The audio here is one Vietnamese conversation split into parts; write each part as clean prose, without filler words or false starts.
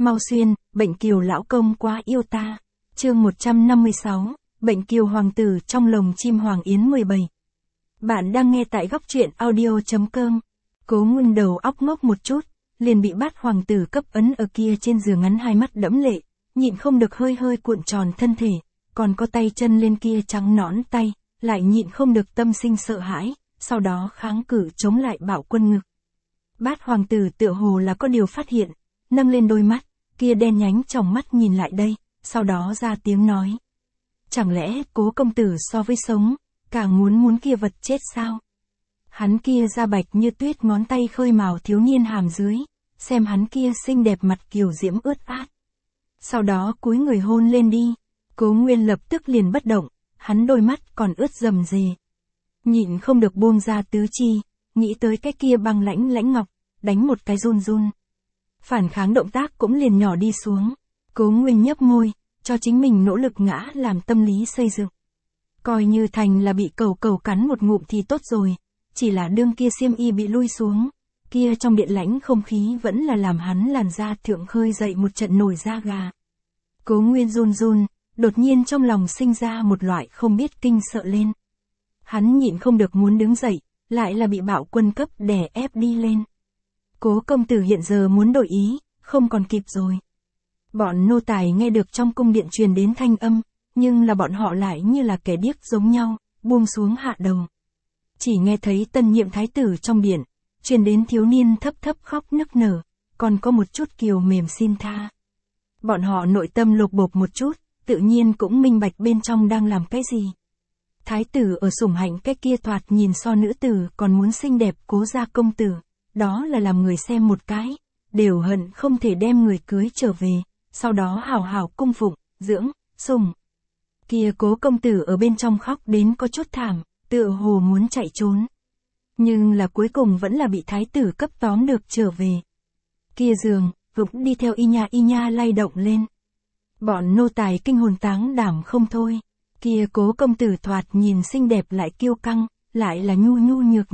Mau xuyên, bệnh kiều lão công quá yêu ta. Chương 156, bệnh kiều hoàng tử trong lồng chim hoàng yến 17. Bạn đang nghe tại góc truyện audio.com. Cố Nguyên đầu óc ngốc một chút, liền bị bát hoàng tử cấp ấn ở kia trên giường ngắn, hai mắt đẫm lệ, nhịn không được hơi hơi cuộn tròn thân thể, còn có tay chân lên kia trắng nõn tay, lại nhịn không được tâm sinh sợ hãi, sau đó kháng cự chống lại Bạo Quân ngực. Bát hoàng tử tựa hồ là có điều phát hiện, nâng lên đôi mắt, kia đen nhánh tròng mắt nhìn lại đây, sau đó ra tiếng nói. Chẳng lẽ Cố công tử so với sống, càng muốn kia vật chết sao? Hắn kia da bạch như tuyết, ngón tay khơi màu thiếu niên hàm dưới, xem hắn kia xinh đẹp mặt kiều diễm ướt át. Sau đó cúi người hôn lên đi, Cố Nguyên lập tức liền bất động, hắn đôi mắt còn ướt rầm rề. Nhịn không được buông ra tứ chi, nghĩ tới cái kia băng lãnh ngọc, đánh một cái run run. Phản kháng động tác cũng liền nhỏ đi xuống. Cố Nguyên nhấp môi, cho chính mình nỗ lực ngã làm tâm lý xây dựng. Coi như thành là bị cẩu cắn một ngụm thì tốt rồi, chỉ là đương kia xiêm y bị lui xuống, kia trong điện lãnh không khí vẫn là làm hắn làn da thượng khơi dậy một trận nổi da gà. Cố Nguyên run run, đột nhiên trong lòng sinh ra một loại không biết kinh sợ lên. Hắn nhịn không được muốn đứng dậy, lại là bị Bạo Quân cấp đè ép đi lên. Cố công tử hiện giờ muốn đổi ý, không còn kịp rồi. Bọn nô tài nghe được trong cung điện truyền đến thanh âm, nhưng là bọn họ lại như là kẻ điếc giống nhau, buông xuống hạ đầu. Chỉ nghe thấy tân nhiệm thái tử trong điện, truyền đến thiếu niên thấp khóc nức nở, còn có một chút kiều mềm xin tha. Bọn họ nội tâm lột bột một chút, tự nhiên cũng minh bạch bên trong đang làm cái gì. Thái tử ở sủng hạnh cái kia thoạt nhìn so nữ tử còn muốn xinh đẹp Cố gia công tử, đó là làm người xem một cái, đều hận không thể đem người cưới trở về, sau đó hào hào cung phụng, dưỡng, sủng. Kia Cố công tử ở bên trong khóc đến có chút thảm, tựa hồ muốn chạy trốn. Nhưng là cuối cùng vẫn là bị thái tử cấp tóm được trở về. Kia giường, cũng đi theo y nha lay động lên. Bọn nô tài kinh hồn táng đảm không thôi. Kia Cố công tử thoạt nhìn xinh đẹp lại kiêu căng, lại là nhu nhược.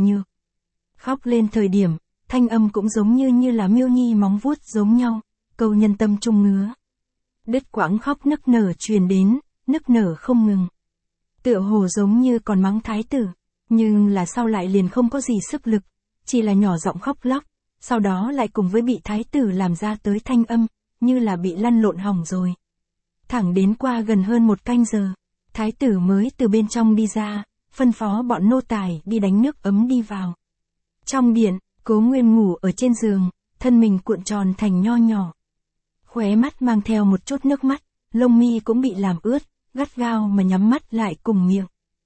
Khóc lên thời điểm, thanh âm cũng giống như là miêu nhi móng vuốt giống nhau, câu nhân tâm trung ngứa. Đứt quãng khóc nức nở truyền đến, nức nở không ngừng. Tựa hồ giống như còn mắng thái tử, nhưng là sau lại liền không có gì sức lực, chỉ là nhỏ giọng khóc lóc, sau đó lại cùng với bị thái tử làm ra tới thanh âm, như là bị lăn lộn hỏng rồi. Thẳng đến qua gần hơn một canh giờ, thái tử mới từ bên trong đi ra, phân phó bọn nô tài đi đánh nước ấm đi vào. Trong điện, Cố Nguyên ngủ ở trên giường, thân mình cuộn tròn thành nho nhỏ. Khóe mắt mang theo một chút nước mắt, lông mi cũng bị làm ướt, gắt gao mà nhắm mắt lại cùng miệng.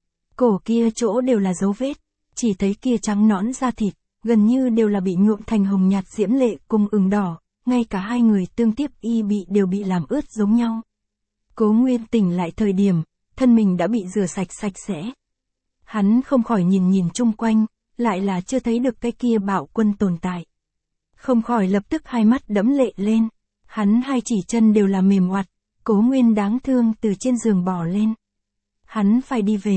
Cổ kia chỗ đều là dấu vết, chỉ thấy kia trắng nõn da thịt, gần như đều là bị nhuộm thành hồng nhạt diễm lệ cùng ửng đỏ, ngay cả hai người tương tiếp y đều bị làm ướt giống nhau. Cố Nguyên tỉnh lại thời điểm, thân mình đã bị rửa sạch sẽ. Hắn không khỏi nhìn chung quanh, lại là chưa thấy được cái kia Bạo Quân tồn tại. Không khỏi lập tức hai mắt đẫm lệ lên, hắn hai chỉ chân đều là mềm oặt. Cố Nguyên đáng thương từ trên giường bò lên. Hắn phải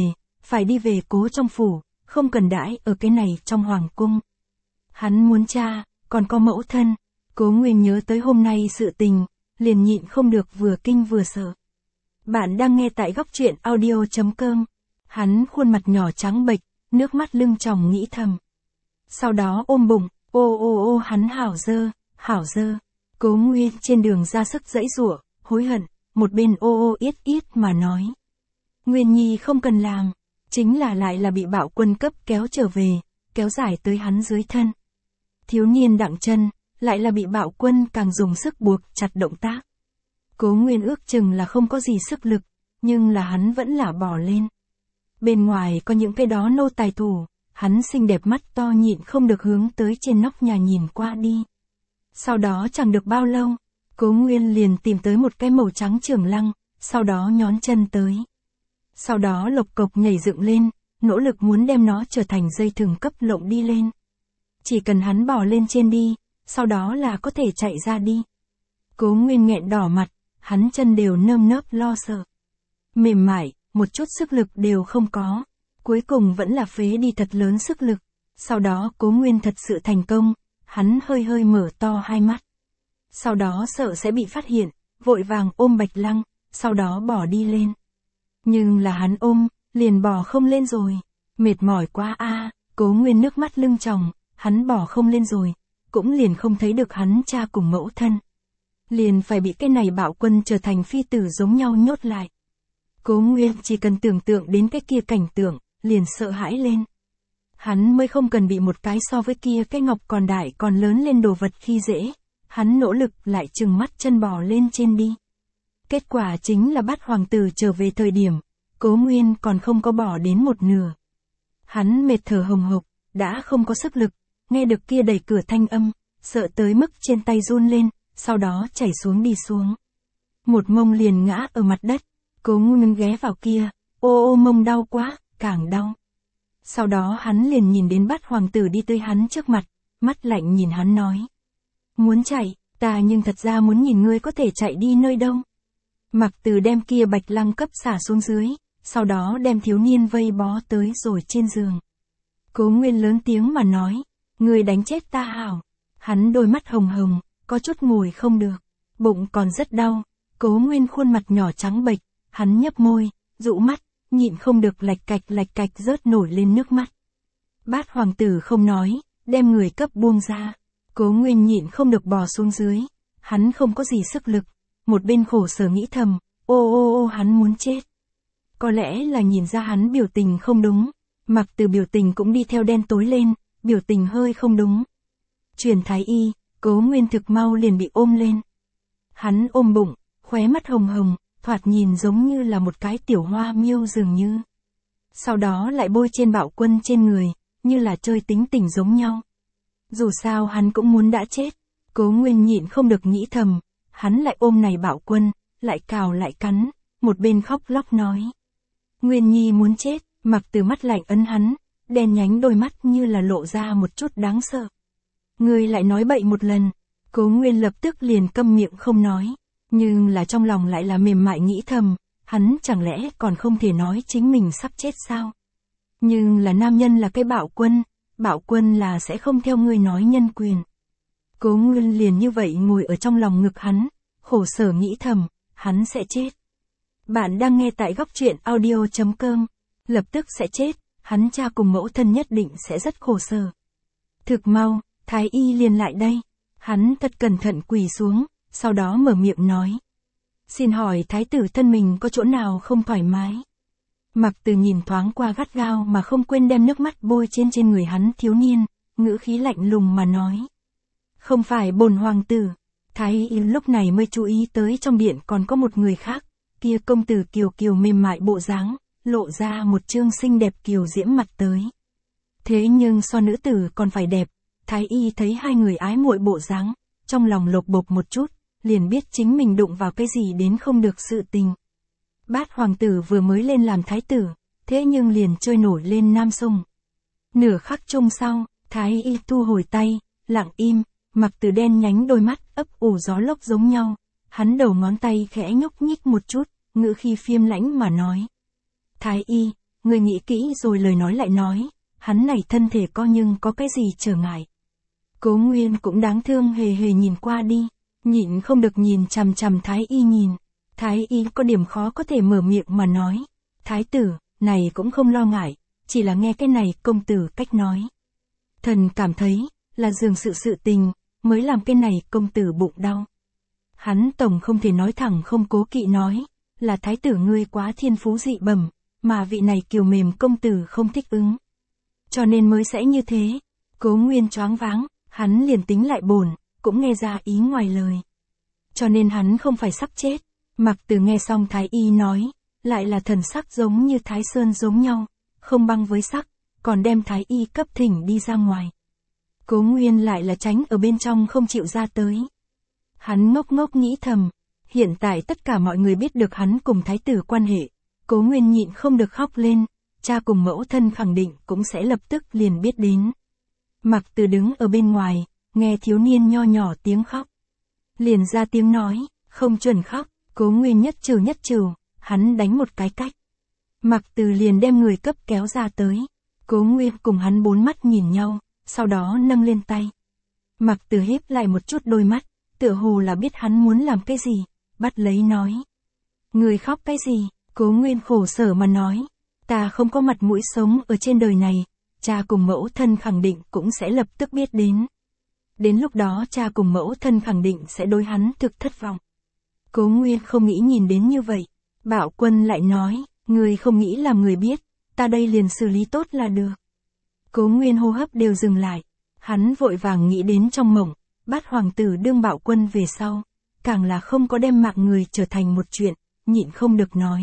đi về Cố trong phủ, không cần đãi ở cái này trong hoàng cung. Hắn muốn cha, còn có mẫu thân. Cố Nguyên nhớ tới hôm nay sự tình, liền nhịn không được vừa kinh vừa sợ. Bạn đang nghe tại góc truyện audio.com. Hắn khuôn mặt nhỏ trắng bệch, nước mắt lưng tròng nghĩ thầm. Sau đó ôm bụng, ô hắn hảo dơ. Cố Nguyên trên đường ra sức giãy giụa, hối hận, một bên ô yết mà nói. Nguyên Nhi không cần làm, chính là lại là bị Bạo Quân cấp kéo trở về, kéo dài tới hắn dưới thân. Thiếu niên đặng chân, lại là bị Bạo Quân càng dùng sức buộc chặt động tác. Cố Nguyên ước chừng là không có gì sức lực, nhưng là hắn vẫn là bỏ lên. Bên ngoài có những cái đó nô tài thủ, hắn xinh đẹp mắt to nhịn không được hướng tới trên nóc nhà nhìn qua đi. Sau đó chẳng được bao lâu, Cố Nguyên liền tìm tới một cái màu trắng trường lăng, sau đó nhón chân tới. Sau đó lộc cộc nhảy dựng lên, nỗ lực muốn đem nó trở thành dây thừng cấp lộng đi lên. Chỉ cần hắn bò lên trên đi, sau đó là có thể chạy ra đi. Cố Nguyên nghẹn đỏ mặt, hắn chân đều nơm nớp lo sợ. Mềm mại, một chút sức lực đều không có. Cuối cùng vẫn là phế đi thật lớn sức lực. Sau đó Cố Nguyên thật sự thành công, hắn hơi mở to hai mắt. sau đó sợ sẽ bị phát hiện, vội vàng ôm Bạch Lăng, sau đó bỏ đi lên. Nhưng là hắn ôm, liền bỏ không lên rồi. Mệt mỏi quá a. Cố Nguyên nước mắt lưng tròng, hắn bỏ không lên rồi, cũng liền không thấy được hắn cha cùng mẫu thân. Liền phải bị cái này Bạo Quân trở thành phi tử giống nhau nhốt lại. Cố Nguyên chỉ cần tưởng tượng đến cái kia cảnh tượng, liền sợ hãi lên. Hắn mới không cần bị một cái so với kia cái ngọc còn đại còn lớn lên đồ vật khi dễ. Hắn nỗ lực lại trừng mắt chân bò lên trên đi. Kết quả chính là Bát hoàng tử trở về thời điểm, Cố Nguyên còn không có bỏ đến một nửa. Hắn mệt thở hồng hộc, đã không có sức lực, nghe được kia đẩy cửa thanh âm, sợ tới mức trên tay run lên, sau đó chảy xuống đi xuống. Một mông liền ngã ở mặt đất, Cố Nguyên ghé vào kia, ô mông đau quá, càng đau. Sau đó hắn liền nhìn đến Bát hoàng tử đi tới hắn trước mặt, mắt lạnh nhìn hắn nói. Muốn chạy, ta nhưng thật ra muốn nhìn ngươi có thể chạy đi nơi đâu. Mặc Từ đem kia Bạch Lăng cấp xả xuống dưới, sau đó đem thiếu niên vây bó tới rồi trên giường. Cố Nguyên lớn tiếng mà nói, ngươi đánh chết ta hảo. Hắn đôi mắt hồng hồng, có chút ngồi không được, bụng còn rất đau. Cố Nguyên khuôn mặt nhỏ trắng bệch, hắn nhấp môi, dụ mắt, nhịn không được lạch cạch rớt nổi lên nước mắt. Bát hoàng tử không nói, đem người cấp buông ra. Cố Nguyên nhịn không được bò xuống dưới, hắn không có gì sức lực, một bên khổ sở nghĩ thầm, ô hắn muốn chết. Có lẽ là nhìn ra hắn biểu tình không đúng, Mặc Từ biểu tình cũng đi theo đen tối lên, biểu tình hơi không đúng. Truyền thái y, Cố Nguyên thực mau liền bị ôm lên. Hắn ôm bụng, khóe mắt hồng hồng, thoạt nhìn giống như là một cái tiểu hoa miêu dường như. Sau đó lại bôi trên Bạo Quân trên người, như là chơi tính tình giống nhau. Dù sao hắn cũng muốn đã chết. Cố Nguyên nhịn không được nghĩ thầm, hắn lại ôm này Bạo Quân, lại cào lại cắn, một bên khóc lóc nói. Nguyên Nhi muốn chết, Mặc Từ mắt lạnh ấn hắn, đen nhánh đôi mắt như là lộ ra một chút đáng sợ. Ngươi lại nói bậy một lần. Cố Nguyên lập tức liền câm miệng không nói, nhưng là trong lòng lại là mềm mại nghĩ thầm, hắn chẳng lẽ còn không thể nói chính mình sắp chết sao? Nhưng là nam nhân là cái Bạo Quân là sẽ không theo ngươi nói nhân quyền. Cố Nguyên liền như vậy ngồi ở trong lòng ngực hắn, khổ sở nghĩ thầm, hắn sẽ chết. Bạn đang nghe tại góc truyện audio.com, lập tức sẽ chết, hắn cha cùng mẫu thân nhất định sẽ rất khổ sở. Thực mau, thái y liền lại đây, hắn thật cẩn thận quỳ xuống, sau đó mở miệng nói. Xin hỏi thái tử thân mình có chỗ nào không thoải mái? Mặc Từ nhìn thoáng qua gắt gao mà không quên đem nước mắt bôi trên người hắn thiếu niên, ngữ khí lạnh lùng mà nói. Không phải bổn hoàng tử. Thái y lúc này mới chú ý tới trong điện còn có một người khác, kia công tử kiều kiều mềm mại bộ dáng, lộ ra một trương xinh đẹp kiều diễm mặt tới. Thế nhưng so nữ tử còn phải đẹp, thái y thấy hai người ái muội bộ dáng, trong lòng lột bột một chút, liền biết chính mình đụng vào cái gì đến không được sự tình. Bát hoàng tử vừa mới lên làm thái tử, thế nhưng liền chơi nổi lên Nam Sông. Nửa khắc chung sau, thái y thu hồi tay, lặng im, Mặc Từ đen nhánh đôi mắt ấp ủ gió lốc giống nhau, hắn đầu ngón tay khẽ nhúc nhích một chút, ngữ khi phiêm lãnh mà nói. Thái y, người nghĩ kỹ rồi lời nói lại nói, hắn này thân thể co nhưng có cái gì trở ngại. Cố Nguyên cũng đáng thương hề hề nhìn qua đi, nhịn không được nhìn chằm chằm thái y nhìn. Thái y có điểm khó có thể mở miệng mà nói. Thái tử, này cũng không lo ngại, chỉ là nghe cái này công tử cách nói. Thần cảm thấy, là dường sự tình, mới làm cái này công tử bụng đau. Hắn tổng không thể nói thẳng không cố kỵ nói, là thái tử ngươi quá thiên phú dị bẩm, mà vị này kiều mềm công tử không thích ứng. Cho nên mới sẽ như thế. Cố Nguyên choáng váng, hắn liền tính lại bổn, cũng nghe ra ý ngoài lời. Cho nên hắn không phải sắp chết. Mặc Từ nghe xong thái y nói, lại là thần sắc giống như Thái Sơn giống nhau, không băng với sắc, còn đem thái y cấp thỉnh đi ra ngoài. Cố Nguyên lại là tránh ở bên trong không chịu ra tới. Hắn ngốc ngốc nghĩ thầm, hiện tại tất cả mọi người biết được hắn cùng thái tử quan hệ, Cố Nguyên nhịn không được khóc lên, cha cùng mẫu thân khẳng định cũng sẽ lập tức liền biết đến. Mặc Từ đứng ở bên ngoài, nghe thiếu niên nho nhỏ tiếng khóc. Liền ra tiếng nói, không chuẩn khóc. Cố Nguyên nhất trừ, hắn đánh một cái cách. Mặc Từ liền đem người cấp kéo ra tới. Cố Nguyên cùng hắn bốn mắt nhìn nhau, sau đó nâng lên tay. Mặc Từ híp lại một chút đôi mắt, tựa hồ là biết hắn muốn làm cái gì, bắt lấy nói. Người khóc cái gì? Cố Nguyên khổ sở mà nói. Ta không có mặt mũi sống ở trên đời này, cha cùng mẫu thân khẳng định cũng sẽ lập tức biết đến. Đến lúc đó cha cùng mẫu thân khẳng định sẽ đối hắn thực thất vọng. Cố Nguyên không nghĩ nhìn đến như vậy. Bảo Quân lại nói, người không nghĩ làm người biết, ta đây liền xử lý tốt là được. Cố Nguyên hô hấp đều dừng lại. Hắn vội vàng nghĩ đến trong mộng, Bát hoàng tử đương Bảo Quân về sau, càng là không có đem mạng người trở thành một chuyện, nhịn không được nói.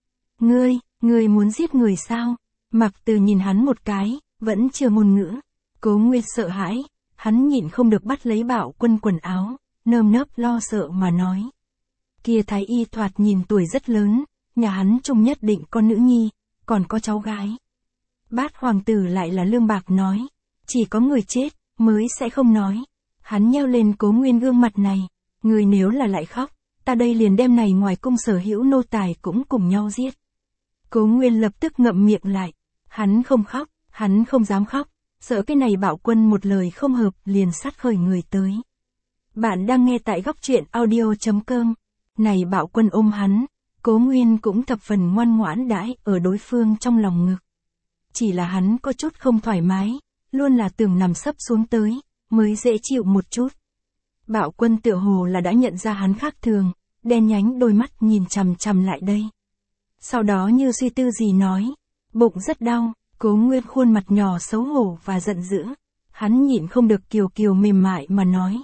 Ngươi muốn giết người sao? Mạc Từ nhìn hắn một cái, vẫn chưa ngôn ngữ. Cố Nguyên sợ hãi, hắn nhịn không được bắt lấy Bảo Quân quần áo, nơm nớp lo sợ mà nói. Kia thái y thoạt nhìn tuổi rất lớn, nhà hắn trông nhất định con nữ nhi, còn có cháu gái. Bát hoàng tử lại là lương bạc nói, chỉ có người chết, mới sẽ không nói. Hắn nheo lên Cố Nguyên gương mặt này, người nếu là lại khóc, ta đây liền đem này ngoài cung sở hữu nô tài cũng cùng nhau giết. Cố Nguyên lập tức ngậm miệng lại, hắn không khóc, hắn không dám khóc, sợ cái này Bảo Quân một lời không hợp liền sát khởi người tới. Bạn đang nghe tại góc truyện audio.com, này Bảo Quân ôm hắn, Cố Nguyên cũng thập phần ngoan ngoãn đãi ở đối phương trong lòng ngực. Chỉ là hắn có chút không thoải mái, luôn là tưởng nằm sấp xuống tới, mới dễ chịu một chút. Bảo Quân tựa hồ là đã nhận ra hắn khác thường, đen nhánh đôi mắt nhìn chằm chằm lại đây. Sau đó như suy tư gì nói, bụng rất đau. Cố Nguyên khuôn mặt nhỏ xấu hổ và giận dữ. Hắn nhịn không được kiều kiều mềm mại mà nói,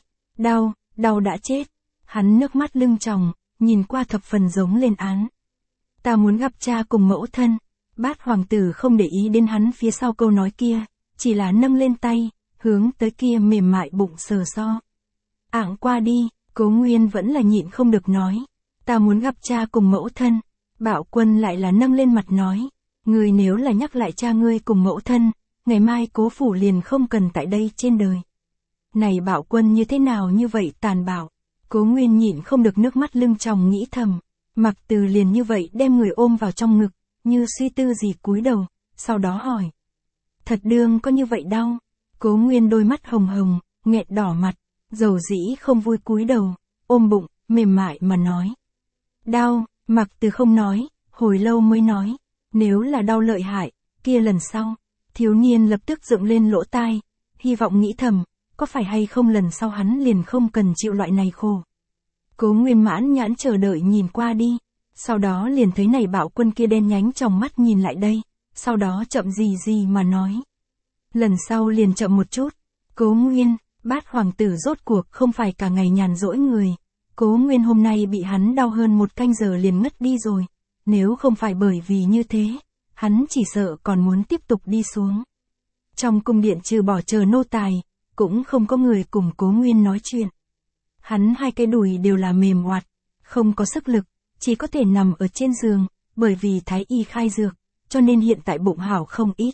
đau đã chết. Hắn nước mắt lưng tròng, nhìn qua thập phần giống lên án. Ta muốn gặp cha cùng mẫu thân. Bát hoàng tử không để ý đến hắn phía sau câu nói kia, chỉ là nâng lên tay, hướng tới kia mềm mại bụng sờ so. Ảng qua đi, Cố Nguyên vẫn là nhịn không được nói, ta muốn gặp cha cùng mẫu thân. Bảo Quân lại là nâng lên mặt nói, người nếu là nhắc lại cha ngươi cùng mẫu thân, ngày mai Cố phủ liền không cần tại đây trên đời. Này Bảo Quân như thế nào như vậy tàn bạo. Cố Nguyên nhịn không được nước mắt lưng tròng nghĩ thầm. Mạc Từ liền như vậy đem người ôm vào trong ngực, như suy tư gì cúi đầu, sau đó hỏi. Thật đương có như vậy đau? Cố Nguyên đôi mắt hồng hồng, nghẹn đỏ mặt, dầu dĩ không vui cúi đầu, ôm bụng, mềm mại mà nói. Đau. Mạc Từ không nói, hồi lâu mới nói, nếu là đau lợi hại, kia lần sau. Thiếu niên lập tức dựng lên lỗ tai, hy vọng nghĩ thầm, có phải hay không lần sau hắn liền không cần chịu loại này khổ. Cố Nguyên mãn nhãn chờ đợi nhìn qua đi, sau đó liền thấy này Bảo Quân kia đen nhánh trong mắt nhìn lại đây, sau đó chậm gì mà nói. Lần sau liền chậm một chút. Cố Nguyên, Bát hoàng tử rốt cuộc không phải cả ngày nhàn rỗi người. Cố Nguyên hôm nay bị hắn đau hơn 1 canh giờ liền ngất đi rồi, nếu không phải bởi vì như thế, hắn chỉ sợ còn muốn tiếp tục đi xuống. Trong cung điện trừ bỏ chờ nô tài, cũng không có người cùng Cố Nguyên nói chuyện. Hắn 2 cái đùi đều là mềm oặt, không có sức lực, chỉ có thể nằm ở trên giường, bởi vì thái y khai dược, cho nên hiện tại bụng hảo không ít.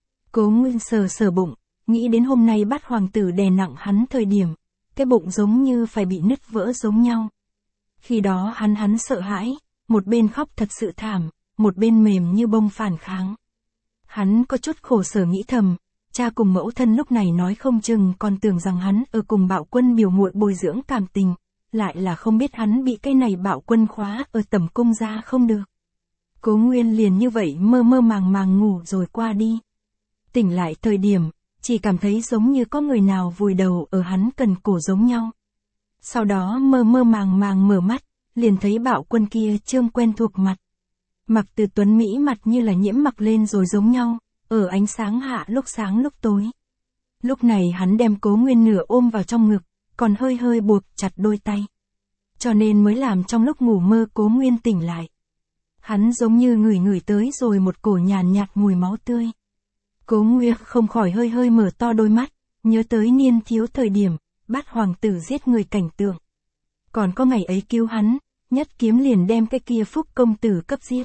Cố Nguyên sờ bụng, nghĩ đến hôm nay Bát hoàng tử đè nặng hắn thời điểm, cái bụng giống như phải bị nứt vỡ giống nhau. Khi đó hắn sợ hãi, một bên khóc thật sự thảm, một bên mềm như bông phản kháng. Hắn có chút khổ sở nghĩ thầm, cha cùng mẫu thân lúc này nói không chừng còn tưởng rằng hắn ở cùng Bảo Quân biểu muội bồi dưỡng cảm tình, lại là không biết hắn bị cái này Bảo Quân khóa ở tẩm cung ra không được. Cố Nguyên liền như vậy mơ màng ngủ rồi qua đi. Tỉnh lại thời điểm, chỉ cảm thấy giống như có người nào vùi đầu ở hắn cần cổ giống nhau. Sau đó mơ màng mở mắt, liền thấy Bảo Quân kia trương quen thuộc mặt. Mạc Từ tuấn mỹ mặt như là nhiễm mặc lên rồi giống nhau, ở ánh sáng hạ lúc sáng lúc tối. Lúc này hắn đem Cố Nguyên nửa ôm vào trong ngực, còn hơi buộc chặt đôi tay. Cho nên mới làm trong lúc ngủ mơ Cố Nguyên tỉnh lại. Hắn giống như ngửi tới rồi một cổ nhàn nhạt mùi máu tươi. Cố Nguyên không khỏi hơi mở to đôi mắt, nhớ tới niên thiếu thời điểm, Bát hoàng tử giết người cảnh tượng. Còn có ngày ấy cứu hắn, nhất kiếm liền đem cái kia Phúc công tử cấp giết.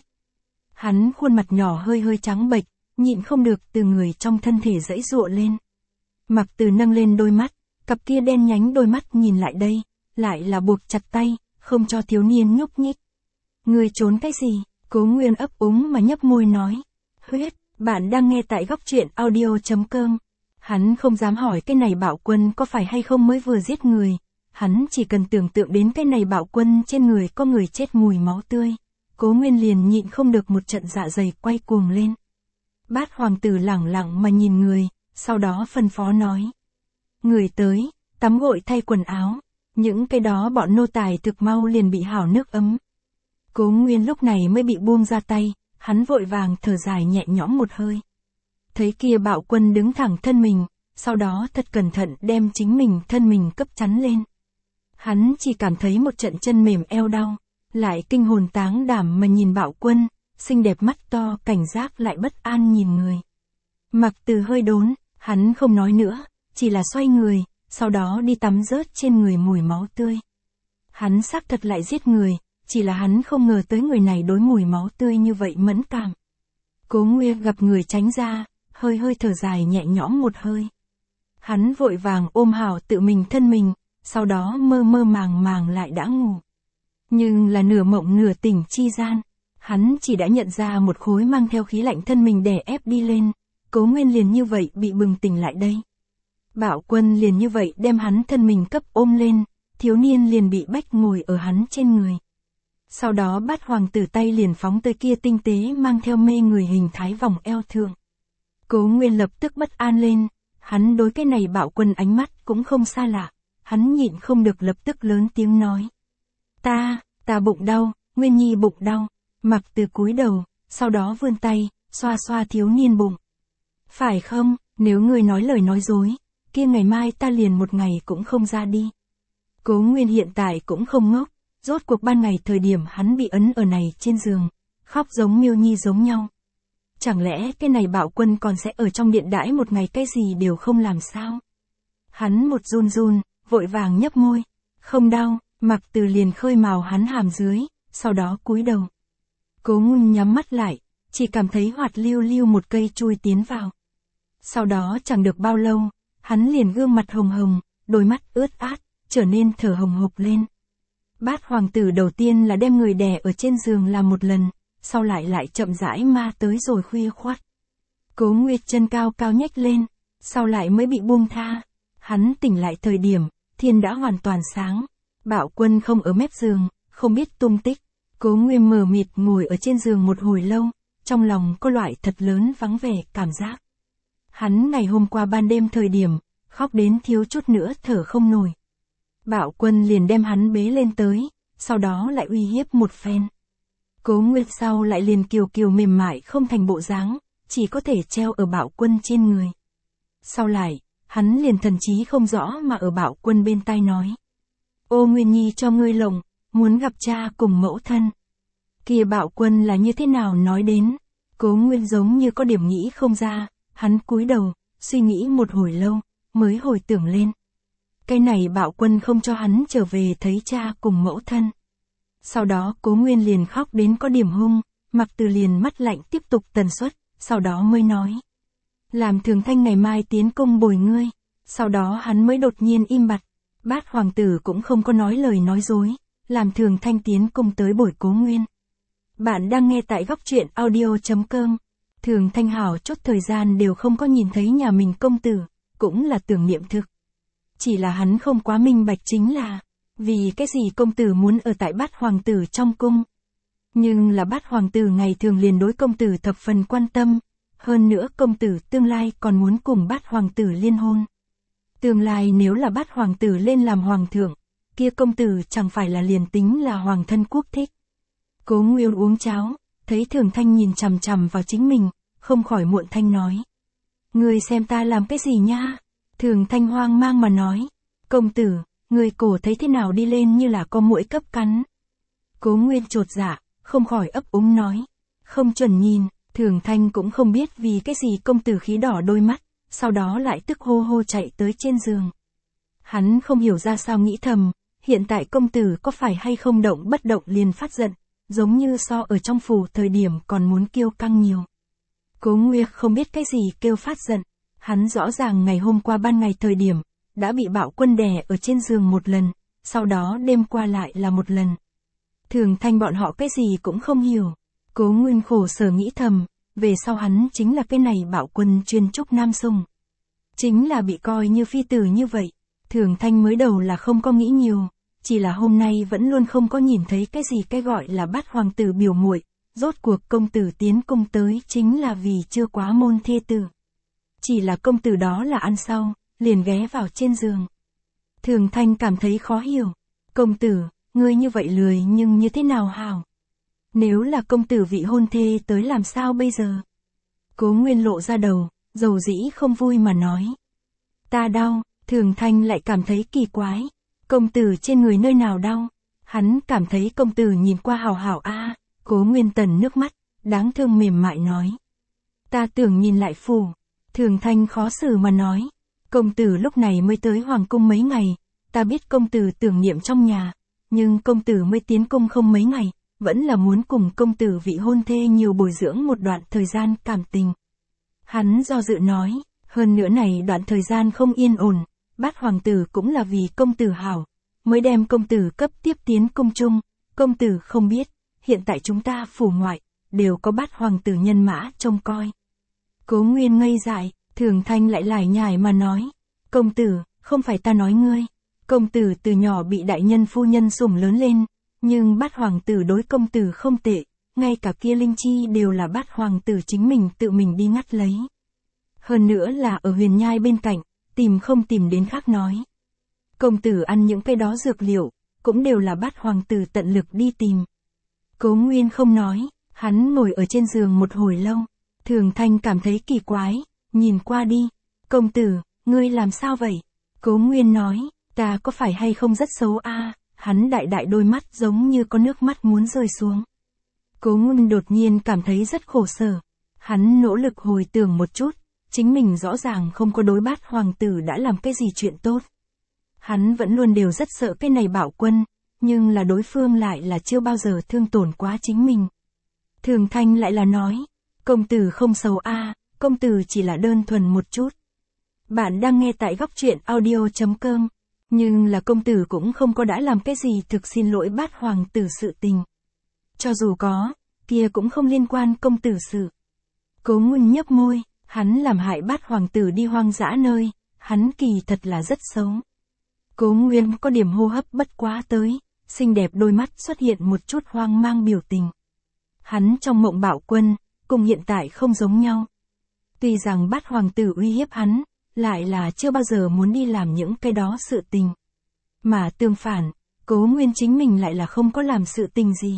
Hắn khuôn mặt nhỏ hơi trắng bệch, nhịn không được từ người trong thân thể giãy giụa lên. Mạc Từ nâng lên đôi mắt, cặp kia đen nhánh đôi mắt nhìn lại đây, lại là buộc chặt tay, không cho thiếu niên nhúc nhích. Người trốn cái gì? Cố Nguyên ấp úng mà nhấp môi nói. Huyết. Bạn đang nghe tại góc truyện audio.com. Hắn không dám hỏi cái này Bảo Quân có phải hay không mới vừa giết người. hắn chỉ cần tưởng tượng đến cái này Bạo Quân trên người có người chết mùi máu tươi. Cố Nguyên liền nhịn không được một trận dạ dày quay cuồng lên. Bát hoàng tử lẳng lặng mà nhìn người, sau đó phân phó nói. Người tới, tắm gội thay quần áo, những cái đó bọn nô tài thực mau liền bị hảo nước ấm. Cố Nguyên lúc này mới bị buông ra tay, hắn vội vàng thở dài nhẹ nhõm một hơi. Thấy kia Bạo Quân đứng thẳng thân mình, sau đó thật cẩn thận đem chính mình thân mình cấp chắn lên. Hắn chỉ cảm thấy một trận chân mềm eo đau, lại kinh hồn táng đảm mà nhìn Bạo Quân, xinh đẹp mắt to cảnh giác lại bất an nhìn người. Mặc Từ hơi đốn, hắn không nói nữa, chỉ là xoay người, sau đó đi tắm rớt trên người mùi máu tươi. Hắn xác thật lại giết người, chỉ là hắn không ngờ tới người này đối mùi máu tươi như vậy mẫn cảm. Cố Nguyên gặp người tránh ra, hơi hơi thở dài nhẹ nhõm một hơi. Hắn vội vàng ôm hảo tự mình thân mình, sau đó mơ mơ màng màng lại đã ngủ. Nhưng là nửa mộng nửa tỉnh chi gian, hắn chỉ đã nhận ra một khối mang theo khí lạnh thân mình đè ép đi lên, Cố Nguyên liền như vậy bị bừng tỉnh lại đây. Bạo Quân liền như vậy đem hắn thân mình cấp ôm lên, thiếu niên liền bị bách ngồi ở hắn trên người. Sau đó Bát hoàng tử tay liền phóng tới kia tinh tế mang theo mê người hình thái vòng eo thượng. Cố Nguyên lập tức bất an lên, hắn đối cái này Bạo Quân ánh mắt cũng không xa lạ, hắn nhịn không được lập tức lớn tiếng nói. Ta bụng đau, Nguyên Nhi bụng đau. Mặc Từ cúi đầu, sau đó vươn tay, xoa xoa thiếu niên bụng. Phải không, nếu ngươi nói lời nói dối, kia ngày mai ta liền một ngày cũng không ra đi. Cố Nguyên hiện tại cũng không ngốc, rốt cuộc ban ngày thời điểm hắn bị ấn ở này trên giường, khóc giống Miêu Nhi giống nhau. Chẳng lẽ cái này Bạo Quân còn sẽ ở trong điện đãi một ngày cái gì đều không làm sao? Hắn một run run, vội vàng nhấp môi. Không đau, Mặc Từ liền khơi mào hắn hàm dưới, sau đó cúi đầu. Cố Nguyên nhắm mắt lại, chỉ cảm thấy hoạt lưu lưu một cây chui tiến vào. Sau đó chẳng được bao lâu, hắn liền gương mặt hồng hồng, đôi mắt ướt át, trở nên thở hồng hộc lên. Bát hoàng tử đầu tiên là đem người đè ở trên giường làm một lần, sau lại chậm rãi ma tới rồi khuya khoắt. Cố Nguyệt chân cao cao nhếch lên, sau lại mới bị buông tha. Hắn tỉnh lại thời điểm, thiên đã hoàn toàn sáng. Bạo Quân không ở mép giường, không biết tung tích. Cố Nguyên mờ mịt ngồi ở trên giường một hồi lâu, trong lòng có loại thật lớn vắng vẻ cảm giác. Hắn ngày hôm qua ban đêm thời điểm, khóc đến thiếu chút nữa thở không nổi. Bạo Quân liền đem hắn bế lên tới, sau đó lại uy hiếp một phen. Cố Nguyên sau lại liền kiều kiều mềm mại không thành bộ dáng, chỉ có thể treo ở Bạo Quân trên người. Sau lại, hắn liền thần trí không rõ mà ở Bạo Quân bên tai nói. Ô Nguyên Nhi cho ngươi lộng, muốn gặp cha cùng mẫu thân. Kia Bạo Quân là như thế nào nói đến? Cố Nguyên giống như có điểm nghĩ không ra, hắn cúi đầu, suy nghĩ một hồi lâu, mới hồi tưởng lên. Cái này Bạo Quân không cho hắn trở về thấy cha cùng mẫu thân. Sau đó Cố Nguyên liền khóc đến có điểm hung, Mặc Từ liền mắt lạnh tiếp tục tần suất, sau đó mới nói. Làm Thường Thanh ngày mai tiến cung bồi ngươi. Sau đó hắn mới đột nhiên im bặt. Bát hoàng tử cũng không có nói lời nói dối, làm Thường Thanh tiến cung tới bồi Cố Nguyên. Bạn đang nghe tại góc truyện audio.com. Thường Thanh hảo chốt thời gian đều không có nhìn thấy nhà mình công tử, cũng là tưởng niệm thực. Chỉ là hắn không quá minh bạch chính là, vì cái gì công tử muốn ở tại Bát hoàng tử trong cung. Nhưng là Bát hoàng tử ngày thường liền đối công tử thập phần quan tâm, hơn nữa công tử tương lai còn muốn cùng Bát hoàng tử liên hôn. Tương lai nếu là Bát hoàng tử lên làm hoàng thượng, kia công tử chẳng phải là liền tính là hoàng thân quốc thích. Cố Nguyên uống cháo, thấy Thường Thanh nhìn chằm chằm vào chính mình, không khỏi muộn thanh nói. Ngươi xem ta làm cái gì nha? Thường Thanh hoang mang mà nói. Công tử, người cổ thấy thế nào đi lên như là có muỗi cấp cắn. Cố Nguyên chột dạ, không khỏi ấp úng nói. Không chuẩn nhìn, Thường Thanh cũng không biết vì cái gì công tử khí đỏ đôi mắt, sau đó lại tức hô hô chạy tới trên giường. Hắn không hiểu ra sao nghĩ thầm, hiện tại công tử có phải hay không động bất động liền phát giận, giống như so ở trong phủ thời điểm còn muốn kiêu căng nhiều. Cố Nguyên không biết cái gì kêu phát giận, hắn rõ ràng ngày hôm qua ban ngày thời điểm, đã bị Bạo Quân đè ở trên giường một lần, sau đó đêm qua lại là một lần. Thường Thanh bọn họ cái gì cũng không hiểu. Cố Nguyên khổ sở nghĩ thầm, về sau hắn chính là cái này Bạo Quân chuyên trúc nam sùng. Chính là bị coi như phi tử như vậy. Thường Thanh mới đầu là không có nghĩ nhiều, chỉ là hôm nay vẫn luôn không có nhìn thấy cái gì cái gọi là Bát hoàng tử biểu muội, rốt cuộc công tử tiến cung tới chính là vì chưa quá môn thê tử. Chỉ là công tử đó là ăn sau, liền ghé vào trên giường. Thường Thanh cảm thấy khó hiểu, công tử, ngươi như vậy lười nhưng như thế nào hảo? Nếu là công tử vị hôn thê tới làm sao bây giờ? Cố Nguyên lộ ra đầu, dầu dĩ không vui mà nói. Ta đau. Thường Thanh lại cảm thấy kỳ quái. Công tử trên người nơi nào đau? Hắn cảm thấy công tử nhìn qua hào hảo a. Cố Nguyên tần nước mắt, đáng thương mềm mại nói. Ta tưởng nhìn lại phủ. Thường Thanh khó xử mà nói. Công tử lúc này mới tới hoàng cung mấy ngày. Ta biết công tử tưởng niệm trong nhà. Nhưng công tử mới tiến cung không mấy ngày. Vẫn là muốn cùng công tử vị hôn thê nhiều bồi dưỡng một đoạn thời gian cảm tình. Hắn do dự nói. Hơn nữa này đoạn thời gian không yên ổn. Bát hoàng tử cũng là vì công tử hảo, mới đem công tử cấp tiếp tiến cung chung, công tử không biết, hiện tại chúng ta phủ ngoại, đều có bát hoàng tử nhân mã trông coi. Cố Nguyên ngây dại, Thường Thanh lại lải nhải mà nói, công tử, không phải ta nói ngươi, công tử từ nhỏ bị đại nhân phu nhân sủng lớn lên, nhưng bát hoàng tử đối công tử không tệ, ngay cả kia linh chi đều là bát hoàng tử chính mình tự mình đi ngắt lấy. Hơn nữa là ở huyền nhai bên cạnh, tìm không tìm đến khác nói. Công tử ăn những cái đó dược liệu, cũng đều là bát hoàng tử tận lực đi tìm. Cố Nguyên không nói, hắn ngồi ở trên giường một hồi lâu. Thường Thanh cảm thấy kỳ quái, nhìn qua đi. Công tử, ngươi làm sao vậy? Cố Nguyên nói, ta có phải hay không rất xấu a? Hắn đại đại đôi mắt giống như có nước mắt muốn rơi xuống. Cố Nguyên đột nhiên cảm thấy rất khổ sở. Hắn nỗ lực hồi tưởng một chút. Chính mình rõ ràng không có đối bát hoàng tử đã làm cái gì chuyện tốt. Hắn vẫn luôn đều rất sợ cái này Bảo Quân, nhưng là đối phương lại là chưa bao giờ thương tổn quá chính mình. Thường Thanh lại là nói, công tử không xấu a, công tử chỉ là đơn thuần một chút. Bạn đang nghe tại góc truyện audio.com, nhưng là công tử cũng không có đã làm cái gì thực xin lỗi bát hoàng tử sự tình. Cho dù có, kia cũng không liên quan công tử sự. Cố Nguyên nhấp môi. Hắn làm hại bát hoàng tử đi hoang dã nơi, hắn kỳ thật là rất xấu. Cố Nguyên có điểm hô hấp bất quá tới, xinh đẹp đôi mắt xuất hiện một chút hoang mang biểu tình. Hắn trong mộng Bảo Quân, cùng hiện tại không giống nhau. Tuy rằng bát hoàng tử uy hiếp hắn, lại là chưa bao giờ muốn đi làm những cái đó sự tình. Mà tương phản, Cố Nguyên chính mình lại là không có làm sự tình gì.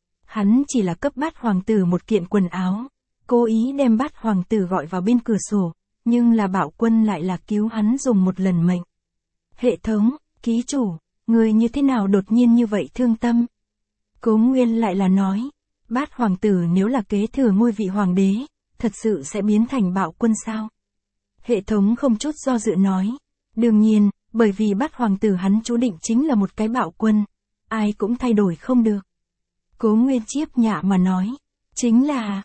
Hắn chỉ là cấp bát hoàng tử một kiện quần áo. Cố ý đem bát hoàng tử gọi vào bên cửa sổ, nhưng là Bảo Quân lại là cứu hắn dùng một lần mệnh. Hệ thống, ký chủ, người như thế nào đột nhiên như vậy thương tâm? Cố Nguyên lại là nói, bát hoàng tử nếu là kế thừa ngôi vị hoàng đế, thật sự sẽ biến thành Bảo Quân sao? Hệ thống không chút do dự nói, đương nhiên, bởi vì bát hoàng tử hắn chú định chính là một cái Bảo Quân, ai cũng thay đổi không được. Cố Nguyên chiếp nhạ mà nói, chính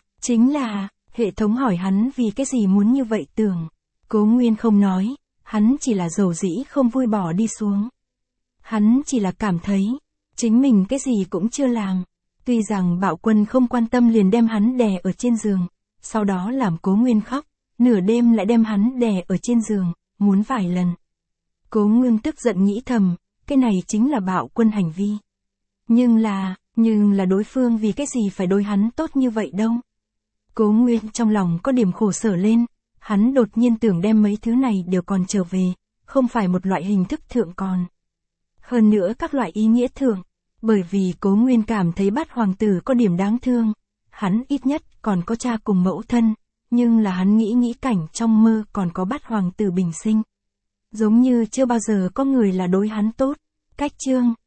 là, hệ thống hỏi hắn vì cái gì muốn như vậy tưởng. Cố Nguyên không nói, hắn chỉ là dầu dĩ không vui bỏ đi xuống. Hắn chỉ là cảm thấy, chính mình cái gì cũng chưa làm. Tuy rằng Bảo Quân không quan tâm liền đem hắn đè ở trên giường, sau đó làm Cố Nguyên khóc, nửa đêm lại đem hắn đè ở trên giường, muốn vài lần. Cố Nguyên tức giận nghĩ thầm, cái này chính là Bảo Quân hành vi. Nhưng là đối phương vì cái gì phải đối hắn tốt như vậy đâu. Cố Nguyên trong lòng có điểm khổ sở lên, hắn đột nhiên tưởng đem mấy thứ này đều còn trở về, không phải một loại hình thức thượng còn. Hơn nữa các loại ý nghĩa thượng, bởi vì Cố Nguyên cảm thấy bát hoàng tử có điểm đáng thương, hắn ít nhất còn có cha cùng mẫu thân, nhưng là hắn nghĩ cảnh trong mơ còn có bát hoàng tử bình sinh. Giống như chưa bao giờ có người là đối hắn tốt, cách chương.